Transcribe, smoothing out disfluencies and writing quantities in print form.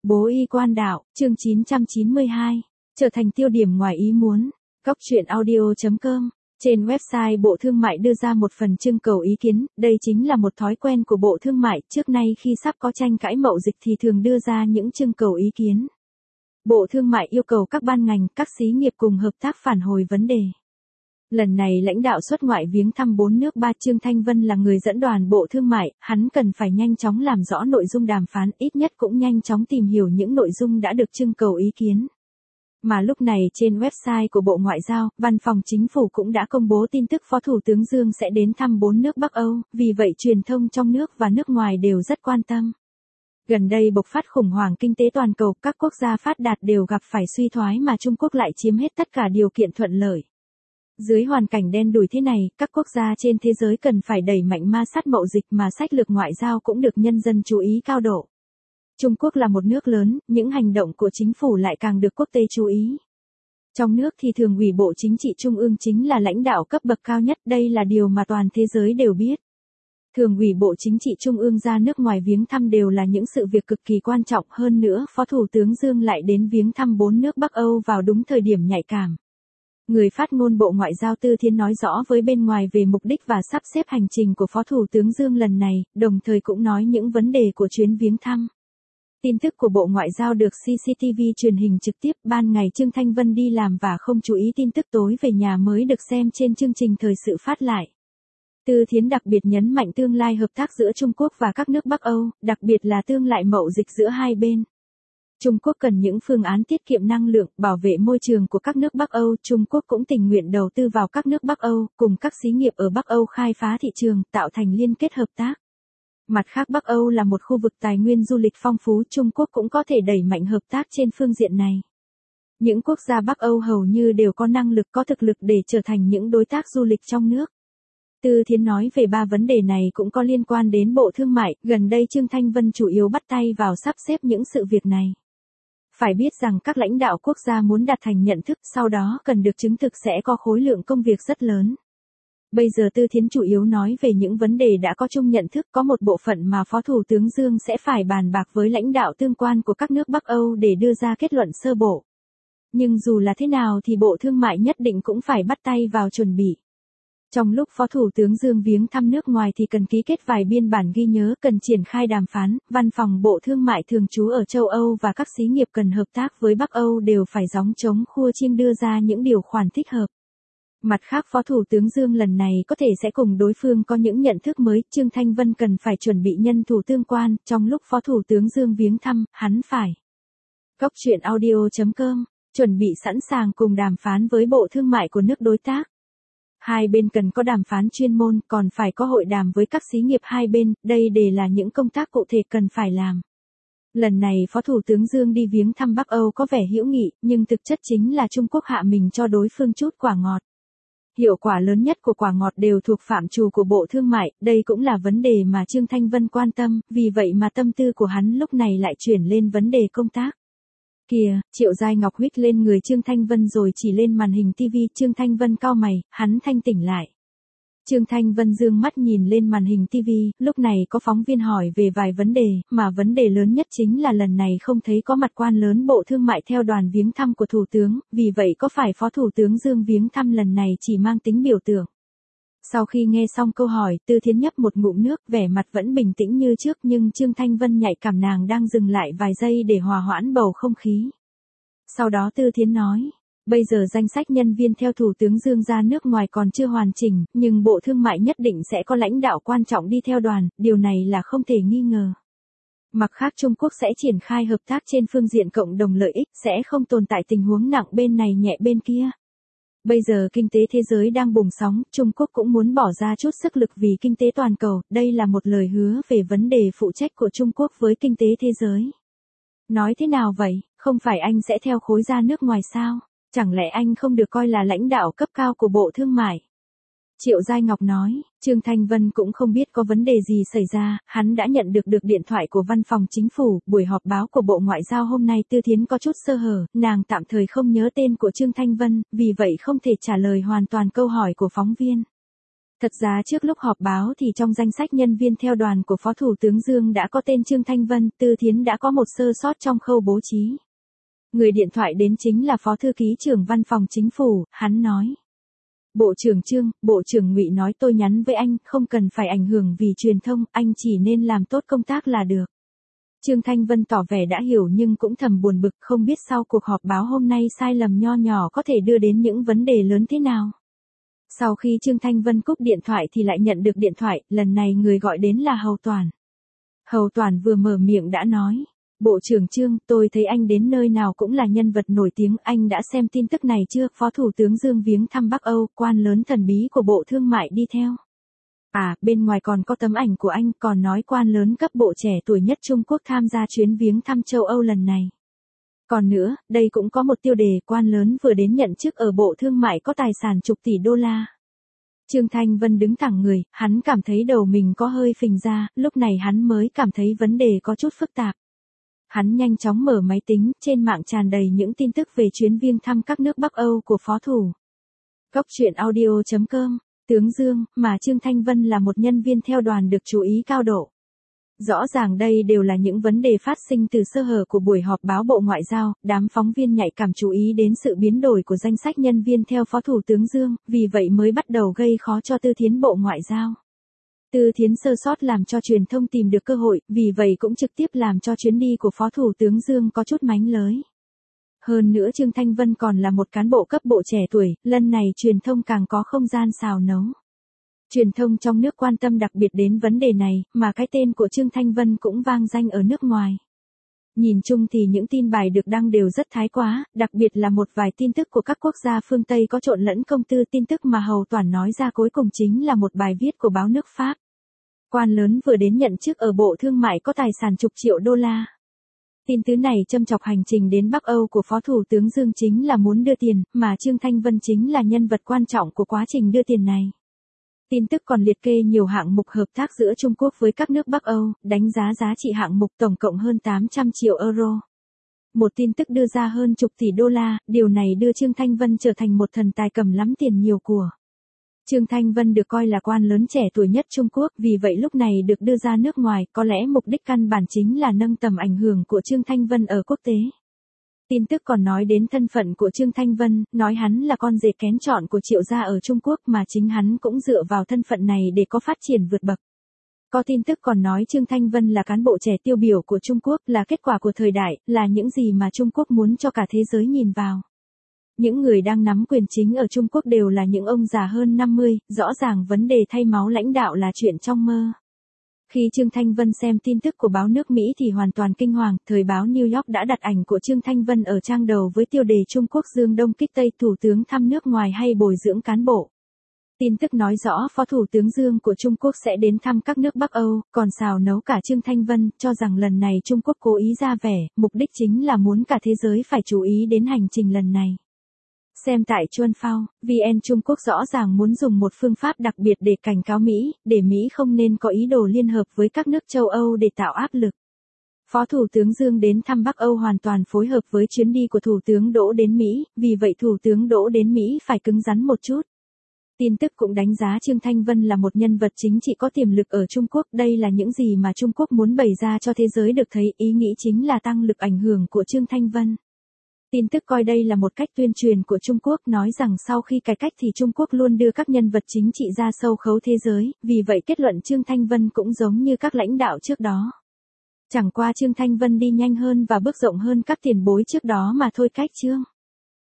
Bố y quan đạo, chương 992, trở thành tiêu điểm ngoài ý muốn. Góc truyện audio.com. Trên website Bộ Thương mại đưa ra một phần trưng cầu ý kiến, đây chính là một thói quen của Bộ Thương mại, trước nay khi sắp có tranh cãi mậu dịch thì thường đưa ra những trưng cầu ý kiến. Bộ Thương mại yêu cầu các ban ngành, các xí nghiệp cùng hợp tác phản hồi vấn đề. Lần này lãnh đạo xuất ngoại viếng thăm 4 nước Trương Thanh Vân là người dẫn đoàn Bộ Thương mại, hắn cần phải nhanh chóng làm rõ nội dung đàm phán, ít nhất cũng nhanh chóng tìm hiểu những nội dung đã được trưng cầu ý kiến. Mà lúc này trên website của Bộ Ngoại giao, Văn phòng Chính phủ cũng đã công bố tin tức Phó Thủ tướng Dương sẽ đến thăm 4 nước Bắc Âu, vì vậy truyền thông trong nước và nước ngoài đều rất quan tâm. Gần đây bộc phát khủng hoảng kinh tế toàn cầu, các quốc gia phát đạt đều gặp phải suy thoái mà Trung Quốc lại chiếm hết tất cả điều kiện thuận lợi. Dưới hoàn cảnh đen đủi thế này, các quốc gia trên thế giới cần phải đẩy mạnh ma sát mậu dịch mà sách lược ngoại giao cũng được nhân dân chú ý cao độ. Trung Quốc là một nước lớn, những hành động của chính phủ lại càng được quốc tế chú ý. Trong nước thì Thường ủy Bộ Chính trị Trung ương chính là lãnh đạo cấp bậc cao nhất, đây là điều mà toàn thế giới đều biết. Thường ủy Bộ Chính trị Trung ương ra nước ngoài viếng thăm đều là những sự việc cực kỳ quan trọng, hơn nữa Phó Thủ tướng Dương lại đến viếng thăm 4 nước Bắc Âu vào đúng thời điểm nhạy cảm. Người phát ngôn Bộ Ngoại giao Tư Thiến nói rõ với bên ngoài về mục đích và sắp xếp hành trình của Phó Thủ tướng Dương lần này, đồng thời cũng nói những vấn đề của chuyến viếng thăm. Tin tức của Bộ Ngoại giao được CCTV truyền hình trực tiếp, ban ngày Trương Thanh Vân đi làm và không chú ý tin tức, tối về nhà mới được xem trên chương trình thời sự phát lại. Tư Thiến đặc biệt nhấn mạnh tương lai hợp tác giữa Trung Quốc và các nước Bắc Âu, đặc biệt là tương lai mậu dịch giữa hai bên. Trung Quốc cần những phương án tiết kiệm năng lượng, bảo vệ môi trường của các nước Bắc Âu. Trung Quốc cũng tình nguyện đầu tư vào các nước Bắc Âu, cùng các xí nghiệp ở Bắc Âu khai phá thị trường, tạo thành liên kết hợp tác. Mặt khác, Bắc Âu là một khu vực tài nguyên du lịch phong phú, Trung Quốc cũng có thể đẩy mạnh hợp tác trên phương diện này. Những quốc gia Bắc Âu hầu như đều có năng lực, có thực lực để trở thành những đối tác du lịch trong nước. Tư Thiến nói về 3 vấn đề này cũng có liên quan đến Bộ Thương mại, gần đây Trương Thanh Vân chủ yếu bắt tay vào sắp xếp những sự việc này. Phải biết rằng các lãnh đạo quốc gia muốn đạt thành nhận thức, sau đó cần được chứng thực sẽ có khối lượng công việc rất lớn. Bây giờ Tư Thiến chủ yếu nói về những vấn đề đã có chung nhận thức, có một bộ phận mà Phó Thủ tướng Dương sẽ phải bàn bạc với lãnh đạo tương quan của các nước Bắc Âu để đưa ra kết luận sơ bộ. Nhưng dù là thế nào thì Bộ Thương mại nhất định cũng phải bắt tay vào chuẩn bị. Trong lúc Phó Thủ tướng Dương viếng thăm nước ngoài thì cần ký kết vài biên bản ghi nhớ, cần triển khai đàm phán, Văn phòng Bộ Thương mại thường trú ở châu Âu và các xí nghiệp cần hợp tác với Bắc Âu đều phải gióng trống khua chiêng đưa ra những điều khoản thích hợp. Mặt khác, Phó Thủ tướng Dương lần này có thể sẽ cùng đối phương có những nhận thức mới, Trương Thanh Vân cần phải chuẩn bị nhân thủ tương quan, trong lúc Phó Thủ tướng Dương viếng thăm, hắn phải. Góc truyện audio.com, chuẩn bị sẵn sàng cùng đàm phán với Bộ Thương mại của nước đối tác. Hai bên cần có đàm phán chuyên môn, còn phải có hội đàm với các xí nghiệp hai bên, đây đều là những công tác cụ thể cần phải làm. Lần này Phó Thủ tướng Dương đi viếng thăm Bắc Âu có vẻ hữu nghị, nhưng thực chất chính là Trung Quốc hạ mình cho đối phương chút quả ngọt. Hiệu quả lớn nhất của quả ngọt đều thuộc phạm trù của Bộ Thương mại, đây cũng là vấn đề mà Trương Thanh Vân quan tâm, vì vậy mà tâm tư của hắn lúc này lại chuyển lên vấn đề công tác. Kìa, Triệu Giai Ngọc huých lên người Trương Thanh Vân rồi chỉ lên màn hình TV, Trương Thanh Vân cau mày, hắn thanh tỉnh lại. Trương Thanh Vân dương mắt nhìn lên màn hình TV, lúc này có phóng viên hỏi về vài vấn đề, mà vấn đề lớn nhất chính là lần này không thấy có mặt quan lớn Bộ Thương mại theo đoàn viếng thăm của Thủ tướng, vì vậy có phải Phó Thủ tướng Dương viếng thăm lần này chỉ mang tính biểu tượng. Sau khi nghe xong câu hỏi, Tư Thiến nhấp một ngụm nước, vẻ mặt vẫn bình tĩnh như trước, nhưng Trương Thanh Vân nhạy cảm nàng đang dừng lại vài giây để hòa hoãn bầu không khí. Sau đó Tư Thiến nói, bây giờ danh sách nhân viên theo Thủ tướng Dương ra nước ngoài còn chưa hoàn chỉnh, nhưng Bộ Thương mại nhất định sẽ có lãnh đạo quan trọng đi theo đoàn, điều này là không thể nghi ngờ. Mặt khác, Trung Quốc sẽ triển khai hợp tác trên phương diện cộng đồng lợi ích, sẽ không tồn tại tình huống nặng bên này nhẹ bên kia. Bây giờ kinh tế thế giới đang bùng sóng, Trung Quốc cũng muốn bỏ ra chút sức lực vì kinh tế toàn cầu, đây là một lời hứa về vấn đề phụ trách của Trung Quốc với kinh tế thế giới. Nói thế nào vậy, không phải anh sẽ theo khối ra nước ngoài sao? Chẳng lẽ anh không được coi là lãnh đạo cấp cao của Bộ Thương mại? Triệu Giai Ngọc nói, Trương Thanh Vân cũng không biết có vấn đề gì xảy ra, hắn đã nhận được điện thoại của Văn phòng Chính phủ, buổi họp báo của Bộ Ngoại giao hôm nay Tư Thiến có chút sơ hở, nàng tạm thời không nhớ tên của Trương Thanh Vân, vì vậy không thể trả lời hoàn toàn câu hỏi của phóng viên. Thật ra trước lúc họp báo thì trong danh sách nhân viên theo đoàn của Phó Thủ tướng Dương đã có tên Trương Thanh Vân, Tư Thiến đã có một sơ sót trong khâu bố trí. Người điện thoại đến chính là Phó Thư ký trưởng Văn phòng Chính phủ, hắn nói. Bộ trưởng Trương, Bộ trưởng Ngụy nói tôi nhắn với anh, không cần phải ảnh hưởng vì truyền thông, anh chỉ nên làm tốt công tác là được. Trương Thanh Vân tỏ vẻ đã hiểu nhưng cũng thầm buồn bực, không biết sau cuộc họp báo hôm nay sai lầm nho nhỏ có thể đưa đến những vấn đề lớn thế nào. Sau khi Trương Thanh Vân cúp điện thoại thì lại nhận được điện thoại, lần này người gọi đến là Hầu Toản. Hầu Toản vừa mở miệng đã nói, Bộ trưởng Trương, tôi thấy anh đến nơi nào cũng là nhân vật nổi tiếng, anh đã xem tin tức này chưa? Phó Thủ tướng Dương viếng thăm Bắc Âu, quan lớn thần bí của Bộ Thương mại đi theo. À, bên ngoài còn có tấm ảnh của anh, còn nói quan lớn cấp bộ trẻ tuổi nhất Trung Quốc tham gia chuyến viếng thăm châu Âu lần này. Còn nữa, đây cũng có một tiêu đề, quan lớn vừa đến nhận chức ở Bộ Thương mại có tài sản chục tỷ đô la. Trương Thanh Vân đứng thẳng người, hắn cảm thấy đầu mình có hơi phình ra, lúc này hắn mới cảm thấy vấn đề có chút phức tạp. Hắn nhanh chóng mở máy tính, trên mạng tràn đầy những tin tức về chuyến viếng thăm các nước Bắc Âu của Phó Thủ. Góc truyện audio.com, Tướng Dương, mà Trương Thanh Vân là một nhân viên theo đoàn được chú ý cao độ. Rõ ràng đây đều là những vấn đề phát sinh từ sơ hở của buổi họp báo Bộ Ngoại giao, đám phóng viên nhạy cảm chú ý đến sự biến đổi của danh sách nhân viên theo Phó Thủ tướng Dương, vì vậy mới bắt đầu gây khó cho Tư Thiến Bộ Ngoại giao. Tư Thiến sơ sót làm cho truyền thông tìm được cơ hội, vì vậy cũng trực tiếp làm cho chuyến đi của Phó Thủ tướng Dương có chút mánh lới. Hơn nữa Trương Thanh Vân còn là một cán bộ cấp bộ trẻ tuổi, lần này truyền thông càng có không gian xào nấu. Truyền thông trong nước quan tâm đặc biệt đến vấn đề này, mà cái tên của Trương Thanh Vân cũng vang danh ở nước ngoài. Nhìn chung thì những tin bài được đăng đều rất thái quá, đặc biệt là một vài tin tức của các quốc gia phương Tây có trộn lẫn công tư. Tin tức mà Hầu Toản nói ra cuối cùng chính là một bài viết của báo nước Pháp. Quan lớn vừa đến nhận chức ở Bộ Thương mại có tài sản chục triệu đô la. Tin tứ này châm chọc hành trình đến Bắc Âu của Phó Thủ tướng Dương chính là muốn đưa tiền, mà Trương Thanh Vân chính là nhân vật quan trọng của quá trình đưa tiền này. Tin tức còn liệt kê nhiều hạng mục hợp tác giữa Trung Quốc với các nước Bắc Âu, đánh giá giá trị hạng mục tổng cộng hơn 800 triệu euro. Một tin tức đưa ra hơn chục tỷ đô la, điều này đưa Trương Thanh Vân trở thành một thần tài cầm lắm tiền nhiều của. Trương Thanh Vân được coi là quan lớn trẻ tuổi nhất Trung Quốc, vì vậy lúc này được đưa ra nước ngoài, có lẽ mục đích căn bản chính là nâng tầm ảnh hưởng của Trương Thanh Vân ở quốc tế. Tin tức còn nói đến thân phận của Trương Thanh Vân, nói hắn là con rể kén chọn của Triệu gia ở Trung Quốc mà chính hắn cũng dựa vào thân phận này để có phát triển vượt bậc. Có tin tức còn nói Trương Thanh Vân là cán bộ trẻ tiêu biểu của Trung Quốc, là kết quả của thời đại, là những gì mà Trung Quốc muốn cho cả thế giới nhìn vào. Những người đang nắm quyền chính ở Trung Quốc đều là những ông già hơn 50, rõ ràng vấn đề thay máu lãnh đạo là chuyện trong mơ. Khi Trương Thanh Vân xem tin tức của báo nước Mỹ thì hoàn toàn kinh hoàng, thời báo New York đã đặt ảnh của Trương Thanh Vân ở trang đầu với tiêu đề Trung Quốc dương đông kích Tây, Thủ tướng thăm nước ngoài hay bồi dưỡng cán bộ. Tin tức nói rõ Phó Thủ tướng Dương của Trung Quốc sẽ đến thăm các nước Bắc Âu, còn xào nấu cả Trương Thanh Vân, cho rằng lần này Trung Quốc cố ý ra vẻ, mục đích chính là muốn cả thế giới phải chú ý đến hành trình lần này. Xem tại Chuan Phao, VN Trung Quốc rõ ràng muốn dùng một phương pháp đặc biệt để cảnh cáo Mỹ, để Mỹ không nên có ý đồ liên hợp với các nước châu Âu để tạo áp lực. Phó Thủ tướng Dương đến thăm Bắc Âu hoàn toàn phối hợp với chuyến đi của Thủ tướng Đỗ đến Mỹ, vì vậy Thủ tướng Đỗ đến Mỹ phải cứng rắn một chút. Tin tức cũng đánh giá Trương Thanh Vân là một nhân vật chính trị có tiềm lực ở Trung Quốc, đây là những gì mà Trung Quốc muốn bày ra cho thế giới được thấy, ý nghĩ chính là tăng lực ảnh hưởng của Trương Thanh Vân. Tin tức coi đây là một cách tuyên truyền của Trung Quốc, nói rằng sau khi cải cách thì Trung Quốc luôn đưa các nhân vật chính trị ra sâu khấu thế giới, vì vậy kết luận Trương Thanh Vân cũng giống như các lãnh đạo trước đó. Chẳng qua Trương Thanh Vân đi nhanh hơn và bước rộng hơn các tiền bối trước đó mà thôi. Cách Trương